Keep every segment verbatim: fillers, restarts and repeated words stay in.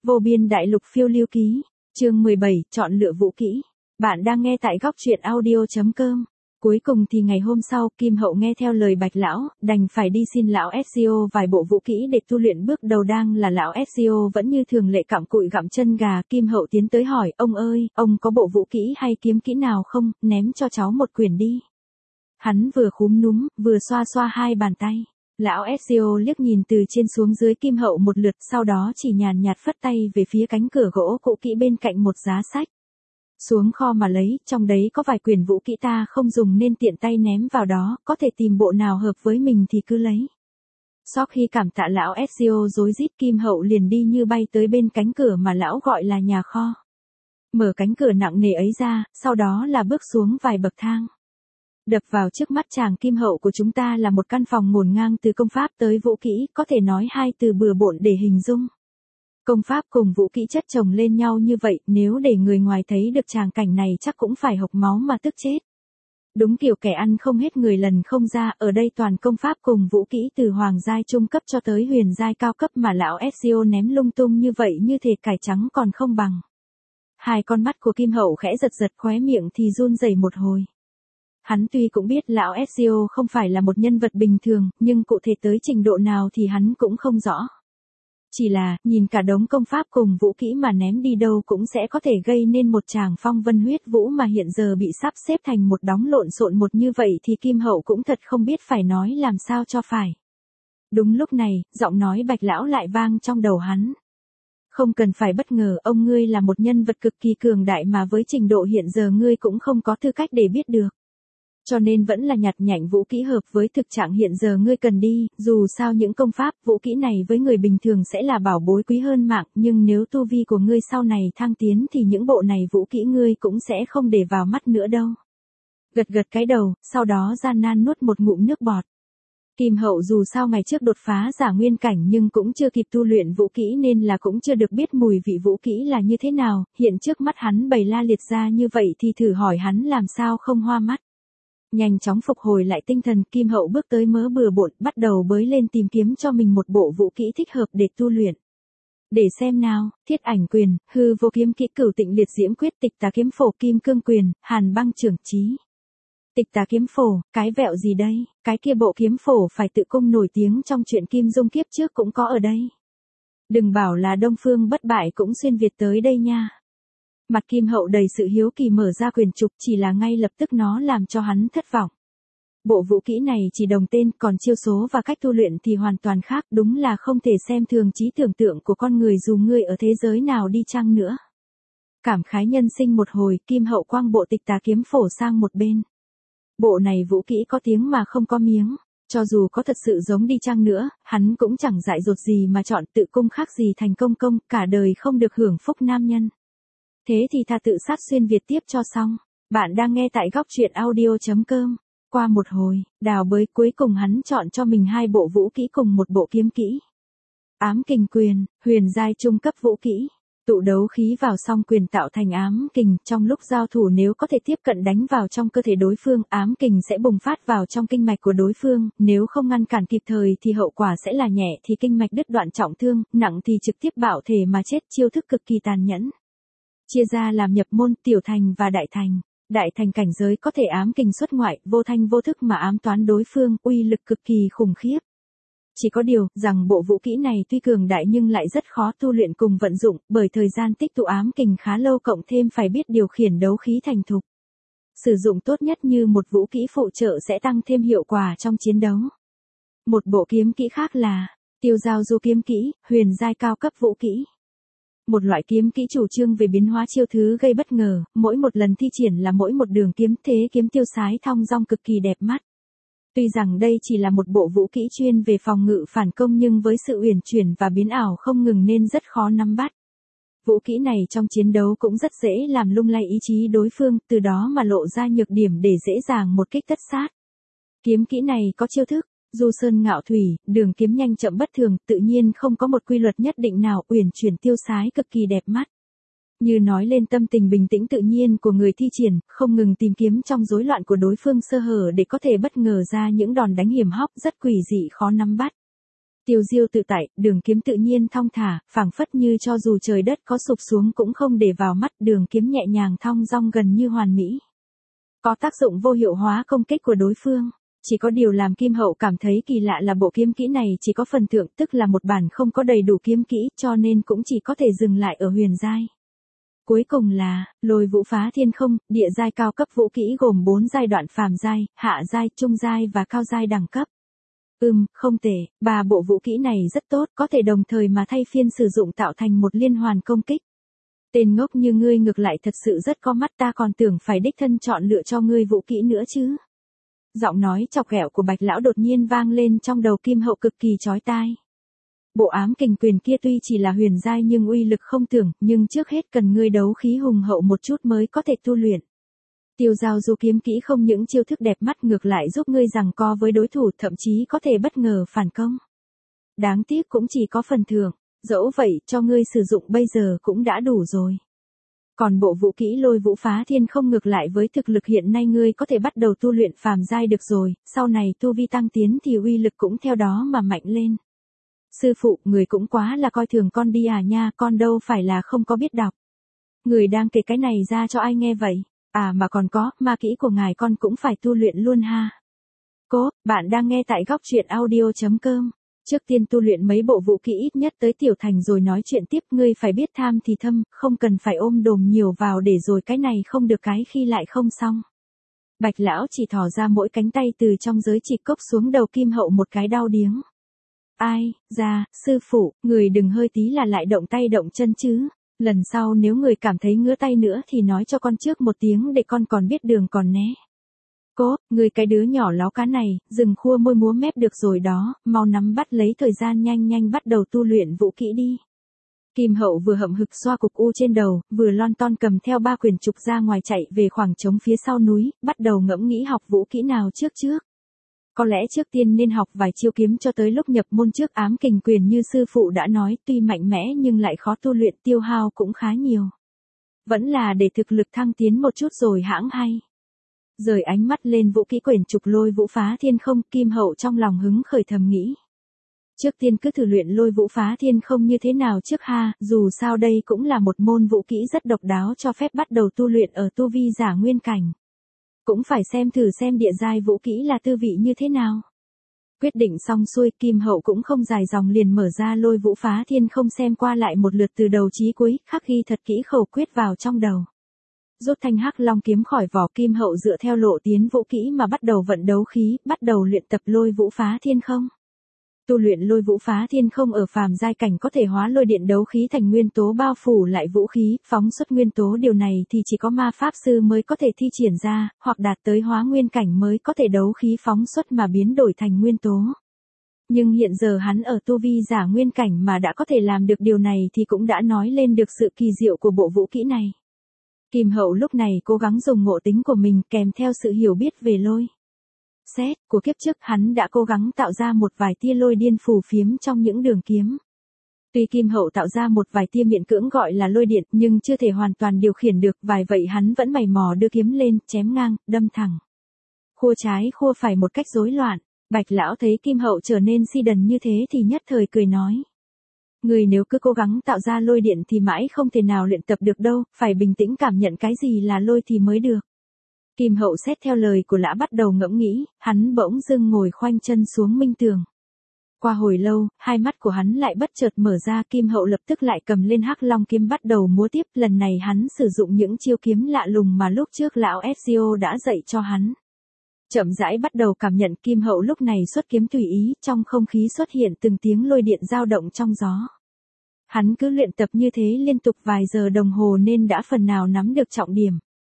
Vô biên đại lục phiêu lưu ký, chương mười bảy, chọn lựa vũ kỹ. Bạn đang nghe tại góc truyện audio.com. Cuối cùng thì ngày hôm sau, Kim Hậu nghe theo lời Bạch lão, đành phải đi xin lão ét xê ô vài bộ vũ kỹ để tu luyện. Bước đầu đang là lão ét xê ô vẫn như thường lệ cặm cụi gặm chân gà. Kim Hậu tiến tới hỏi, ông ơi, ông có bộ vũ kỹ hay kiếm kỹ nào không, ném cho cháu một quyển đi. Hắn vừa khúm núm, vừa xoa xoa hai bàn tay. Lão ét xê ô liếc nhìn từ trên xuống dưới Kim Hậu một lượt, sau đó chỉ nhàn nhạt phất tay về phía cánh cửa gỗ cũ kỹ bên cạnh một giá sách. Xuống kho mà lấy, trong đấy có vài quyển vũ kỹ ta không dùng nên tiện tay ném vào đó, có thể tìm bộ nào hợp với mình thì cứ lấy. Sau khi cảm tạ lão ét xê ô rối rít, Kim Hậu liền đi như bay tới bên cánh cửa mà lão gọi là nhà kho. Mở cánh cửa nặng nề ấy ra, sau đó là bước xuống vài bậc thang. Đập vào trước mắt chàng Kim Hậu của chúng ta là một căn phòng ngổn ngang từ công pháp tới vũ kỹ, có thể nói hai từ bừa bộn để hình dung. Công pháp cùng vũ kỹ chất chồng lên nhau như vậy, nếu để người ngoài thấy được tràng cảnh này chắc cũng phải hộc máu mà tức chết. Đúng kiểu kẻ ăn không hết người lần không ra, ở đây toàn công pháp cùng vũ kỹ từ hoàng giai trung cấp cho tới huyền giai cao cấp mà lão ét xê ô ném lung tung như vậy như thể cải trắng còn không bằng. Hai con mắt của Kim Hậu khẽ giật giật, khóe miệng thì run rẩy một hồi. Hắn tuy cũng biết lão ét xê ô không phải là một nhân vật bình thường, nhưng cụ thể tới trình độ nào thì hắn cũng không rõ. Chỉ là, nhìn cả đống công pháp cùng vũ kỹ mà ném đi đâu cũng sẽ có thể gây nên một tràng phong vân huyết vũ mà hiện giờ bị sắp xếp thành một đống lộn xộn một như vậy thì Kim Hậu cũng thật không biết phải nói làm sao cho phải. Đúng lúc này, giọng nói Bạch lão lại vang trong đầu hắn. Không cần phải bất ngờ, ông ngươi là một nhân vật cực kỳ cường đại mà với trình độ hiện giờ ngươi cũng không có tư cách để biết được. Cho nên vẫn là nhặt nhạnh vũ kỹ hợp với thực trạng hiện giờ ngươi cần đi, dù sao những công pháp, vũ kỹ này với người bình thường sẽ là bảo bối quý hơn mạng, nhưng nếu tu vi của ngươi sau này thăng tiến thì những bộ này vũ kỹ ngươi cũng sẽ không để vào mắt nữa đâu. Gật gật cái đầu, sau đó gian nan nuốt một ngụm nước bọt. Kim Hậu dù sao ngày trước đột phá giả nguyên cảnh nhưng cũng chưa kịp tu luyện vũ kỹ nên là cũng chưa được biết mùi vị vũ kỹ là như thế nào, hiện trước mắt hắn bày la liệt ra như vậy thì thử hỏi hắn làm sao không hoa mắt. Nhanh chóng phục hồi lại tinh thần, Kim Hậu bước tới mớ bừa bộn, bắt đầu bới lên tìm kiếm cho mình một bộ vũ kỹ thích hợp để tu luyện. Để xem nào, Thiết Ảnh Quyền, Hư Vô Kiếm Kỹ, Cửu Tịnh Liệt Diễm Quyết, Tịch Tà Kiếm Phổ, Kim Cương Quyền, Hàn Băng Trưởng Chí. Tịch Tà Kiếm Phổ, cái vẹo gì đây, cái kia bộ kiếm phổ phải tự cung nổi tiếng trong chuyện Kim Dung kiếp trước cũng có ở đây. Đừng bảo là Đông Phương Bất Bại cũng xuyên Việt tới đây nha. Mặt Kim Hậu đầy sự hiếu kỳ mở ra quyển trục, chỉ là ngay lập tức nó làm cho hắn thất vọng. Bộ vũ kỹ này chỉ đồng tên, còn chiêu số và cách tu luyện thì hoàn toàn khác, đúng là không thể xem thường trí tưởng tượng của con người dù ngươi ở thế giới nào đi chăng nữa. Cảm khái nhân sinh một hồi, Kim Hậu quăng bộ Tịch Tà Kiếm Phổ sang một bên. Bộ này vũ kỹ có tiếng mà không có miếng, cho dù có thật sự giống đi chăng nữa, hắn cũng chẳng dại dột gì mà chọn, tự cung khác gì thành công công, cả đời không được hưởng phúc nam nhân. Thế thì tha tự sát xuyên Việt tiếp cho xong. Bạn đang nghe tại góc truyện audio.com. Qua một hồi, đào bới cuối cùng hắn chọn cho mình hai bộ vũ kỹ cùng một bộ kiếm kỹ. Ám Kình Quyền, huyền giai trung cấp vũ kỹ. Tụ đấu khí vào song quyền tạo thành ám kình, trong lúc giao thủ nếu có thể tiếp cận đánh vào trong cơ thể đối phương, ám kình sẽ bùng phát vào trong kinh mạch của đối phương, nếu không ngăn cản kịp thời thì hậu quả sẽ là nhẹ thì kinh mạch đứt đoạn trọng thương, nặng thì trực tiếp bạo thể mà chết, chiêu thức cực kỳ tàn nhẫn. Chia ra làm nhập môn, tiểu thành và đại thành. Đại thành cảnh giới có thể ám kình xuất ngoại, vô thanh vô thức mà ám toán đối phương, uy lực cực kỳ khủng khiếp. Chỉ có điều, rằng bộ vũ kỹ này tuy cường đại nhưng lại rất khó tu luyện cùng vận dụng, bởi thời gian tích tụ ám kình khá lâu cộng thêm phải biết điều khiển đấu khí thành thục. Sử dụng tốt nhất như một vũ kỹ phụ trợ sẽ tăng thêm hiệu quả trong chiến đấu. Một bộ kiếm kỹ khác là, Tiêu Giao Du Kiếm Kỹ, huyền giai cao cấp vũ kỹ. Một loại kiếm kỹ chủ trương về biến hóa chiêu thứ gây bất ngờ, mỗi một lần thi triển là mỗi một đường kiếm, thế kiếm tiêu sái thong dong cực kỳ đẹp mắt. Tuy rằng đây chỉ là một bộ vũ kỹ chuyên về phòng ngự phản công nhưng với sự uyển chuyển và biến ảo không ngừng nên rất khó nắm bắt. Vũ kỹ này trong chiến đấu cũng rất dễ làm lung lay ý chí đối phương, từ đó mà lộ ra nhược điểm để dễ dàng một kích tất sát. Kiếm kỹ này có chiêu thức du sơn ngạo thủy, đường kiếm nhanh chậm bất thường, tự nhiên không có một quy luật nhất định nào, uyển chuyển tiêu sái cực kỳ đẹp mắt. Như nói lên tâm tình bình tĩnh tự nhiên của người thi triển, không ngừng tìm kiếm trong rối loạn của đối phương sơ hở để có thể bất ngờ ra những đòn đánh hiểm hóc rất quỷ dị khó nắm bắt. Tiêu diêu tự tại, đường kiếm tự nhiên thong thả, phảng phất như cho dù trời đất có sụp xuống cũng không để vào mắt, đường kiếm nhẹ nhàng thong dong gần như hoàn mỹ. Có tác dụng vô hiệu hóa công kích của đối phương. Chỉ có điều làm Kim Hậu cảm thấy kỳ lạ là bộ kiếm kỹ này chỉ có phần thượng, tức là một bản không có đầy đủ kiếm kỹ, cho nên cũng chỉ có thể dừng lại ở huyền giai. Cuối cùng là, Lôi Vũ Phá Thiên Không, địa giai cao cấp vũ kỹ gồm bốn giai đoạn phàm giai, hạ giai, trung giai và cao giai đẳng cấp. Ừm, không tệ, ba bộ vũ kỹ này rất tốt, có thể đồng thời mà thay phiên sử dụng tạo thành một liên hoàn công kích. Tên ngốc như ngươi ngược lại thật sự rất có mắt, ta còn tưởng phải đích thân chọn lựa cho ngươi vũ kỹ nữa chứ. Giọng nói chọc ghẹo của Bạch lão đột nhiên vang lên trong đầu Kim Hậu cực kỳ chói tai. Bộ ám kình quyền kia tuy chỉ là huyền giai nhưng uy lực không tưởng, nhưng trước hết cần ngươi đấu khí hùng hậu một chút mới có thể tu luyện. Tiêu giao du kiếm kỹ không những chiêu thức đẹp mắt ngược lại giúp ngươi giằng co với đối thủ, thậm chí có thể bất ngờ phản công. Đáng tiếc cũng chỉ có phần thưởng, dẫu vậy cho ngươi sử dụng bây giờ cũng đã đủ rồi. Còn bộ vũ kỹ Lôi Vũ Phá Thiên Không ngược lại với thực lực hiện nay ngươi có thể bắt đầu tu luyện phàm giai được rồi, sau này tu vi tăng tiến thì uy lực cũng theo đó mà mạnh lên. Sư phụ, người cũng quá là coi thường con đi à nha, con đâu phải là không có biết đọc. Người đang kể cái này ra cho ai nghe vậy? À mà còn có, ma kỹ của ngài con cũng phải tu luyện luôn ha. Cố, bạn đang nghe tại góc truyện audio chấm com. Trước tiên tu luyện mấy bộ vũ kỹ ít nhất tới tiểu thành rồi nói chuyện tiếp, ngươi phải biết tham thì thâm, không cần phải ôm đồm nhiều vào để rồi cái này không được cái khi lại không xong. Bạch lão chỉ thò ra mỗi cánh tay từ trong giới chỉ cốc xuống đầu Kim Hậu một cái đau điếng. Ai, ra, sư phụ, người đừng hơi tí là lại động tay động chân chứ. Lần sau nếu người cảm thấy ngứa tay nữa thì nói cho con trước một tiếng để con còn biết đường còn né. Cố, người cái đứa nhỏ láo cá này, dừng khua môi múa mép được rồi đó, mau nắm bắt lấy thời gian nhanh nhanh bắt đầu tu luyện vũ kỹ đi. Kim Hậu vừa hậm hực xoa cục u trên đầu, vừa lon ton cầm theo ba quyển trục ra ngoài chạy về khoảng trống phía sau núi, bắt đầu ngẫm nghĩ học vũ kỹ nào trước trước. Có lẽ trước tiên nên học vài chiêu kiếm cho tới lúc nhập môn trước ám kình quyền như sư phụ đã nói, tuy mạnh mẽ nhưng lại khó tu luyện, tiêu hao cũng khá nhiều. Vẫn là để thực lực thăng tiến một chút rồi hãng hay. Rời ánh mắt lên vũ kỹ quyển trục Lôi Vũ Phá Thiên Không, Kim Hậu trong lòng hứng khởi thầm nghĩ. Trước tiên cứ thử luyện Lôi Vũ Phá Thiên Không như thế nào trước ha, dù sao đây cũng là một môn vũ kỹ rất độc đáo cho phép bắt đầu tu luyện ở tu vi giả nguyên cảnh. Cũng phải xem thử xem địa giai vũ kỹ là tư vị như thế nào. Quyết định xong xuôi, Kim Hậu cũng không dài dòng liền mở ra Lôi Vũ Phá Thiên Không xem qua lại một lượt từ đầu chí cuối, khắc ghi thật kỹ khẩu quyết vào trong đầu. Rút thanh hắc long kiếm khỏi vỏ, Kim Hậu dựa theo lộ tiến vũ kỹ mà bắt đầu vận đấu khí, bắt đầu luyện tập Lôi Vũ Phá Thiên Không. Tu luyện Lôi Vũ Phá Thiên Không ở phàm giai cảnh có thể hóa lôi điện đấu khí thành nguyên tố bao phủ lại vũ khí, phóng xuất nguyên tố, điều này thì chỉ có ma pháp sư mới có thể thi triển ra, hoặc đạt tới hóa nguyên cảnh mới có thể đấu khí phóng xuất mà biến đổi thành nguyên tố. Nhưng hiện giờ hắn ở tu vi giả nguyên cảnh mà đã có thể làm được điều này thì cũng đã nói lên được sự kỳ diệu của bộ vũ kỹ này. Kim Hậu lúc này cố gắng dùng ngộ tính của mình kèm theo sự hiểu biết về lôi xét của kiếp trước, hắn đã cố gắng tạo ra một vài tia lôi điên phù phiếm trong những đường kiếm. Tuy Kim Hậu tạo ra một vài tia miễn cưỡng gọi là lôi điện nhưng chưa thể hoàn toàn điều khiển được, vài vậy hắn vẫn mày mò đưa kiếm lên, chém ngang, đâm thẳng. Khua trái khua phải một cách rối loạn. Bạch lão thấy Kim Hậu trở nên si đần như thế thì nhất thời cười nói. Người nếu cứ cố gắng tạo ra lôi điện thì mãi không thể nào luyện tập được đâu, phải bình tĩnh cảm nhận cái gì là lôi thì mới được. Kim Hậu xét theo lời của lã bắt đầu ngẫm nghĩ, hắn bỗng dưng ngồi khoanh chân xuống minh tường. Qua hồi lâu, hai mắt của hắn lại bất chợt mở ra, Kim Hậu lập tức lại cầm lên hắc long kiếm bắt đầu múa tiếp, lần này hắn sử dụng những chiêu kiếm lạ lùng mà lúc trước lão Ezio đã dạy cho hắn. Chậm rãi bắt đầu cảm nhận, Kim Hậu lúc này xuất kiếm tùy ý, trong không khí xuất hiện từng tiếng lôi điện dao động trong gió. Hắn cứ luyện tập như thế liên tục vài giờ đồng hồ nên đã phần nào nắm được trọng điểm.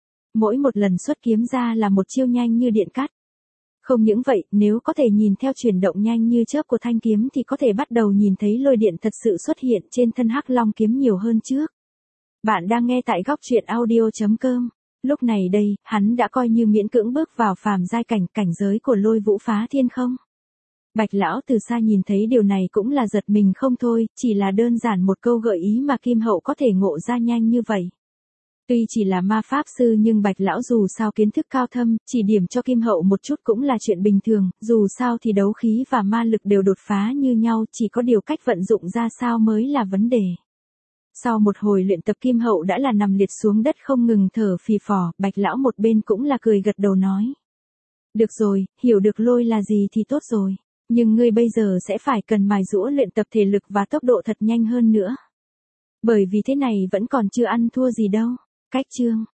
Mỗi một lần xuất kiếm ra là một chiêu nhanh như điện cắt. Không những vậy, nếu có thể nhìn theo chuyển động nhanh như chớp của thanh kiếm thì có thể bắt đầu nhìn thấy lôi điện thật sự xuất hiện trên thân hắc long kiếm nhiều hơn trước. Bạn đang nghe tại góc truyện audio chấm com. Lúc này đây, hắn đã coi như miễn cưỡng bước vào phàm giai cảnh, cảnh giới của Lôi Vũ Phá Thiên Không. Bạch lão từ xa nhìn thấy điều này cũng là giật mình không thôi, chỉ là đơn giản một câu gợi ý mà Kim Hậu có thể ngộ ra nhanh như vậy. Tuy chỉ là ma pháp sư nhưng Bạch lão dù sao kiến thức cao thâm, chỉ điểm cho Kim Hậu một chút cũng là chuyện bình thường, dù sao thì đấu khí và ma lực đều đột phá như nhau, chỉ có điều cách vận dụng ra sao mới là vấn đề. Sau một hồi luyện tập Kim Hậu đã là nằm liệt xuống đất không ngừng thở phì phò, Bạch lão một bên cũng là cười gật đầu nói. Được rồi, hiểu được lôi là gì thì tốt rồi, nhưng ngươi bây giờ sẽ phải cần mài giũa luyện tập thể lực và tốc độ thật nhanh hơn nữa. Bởi vì thế này vẫn còn chưa ăn thua gì đâu. Cách chương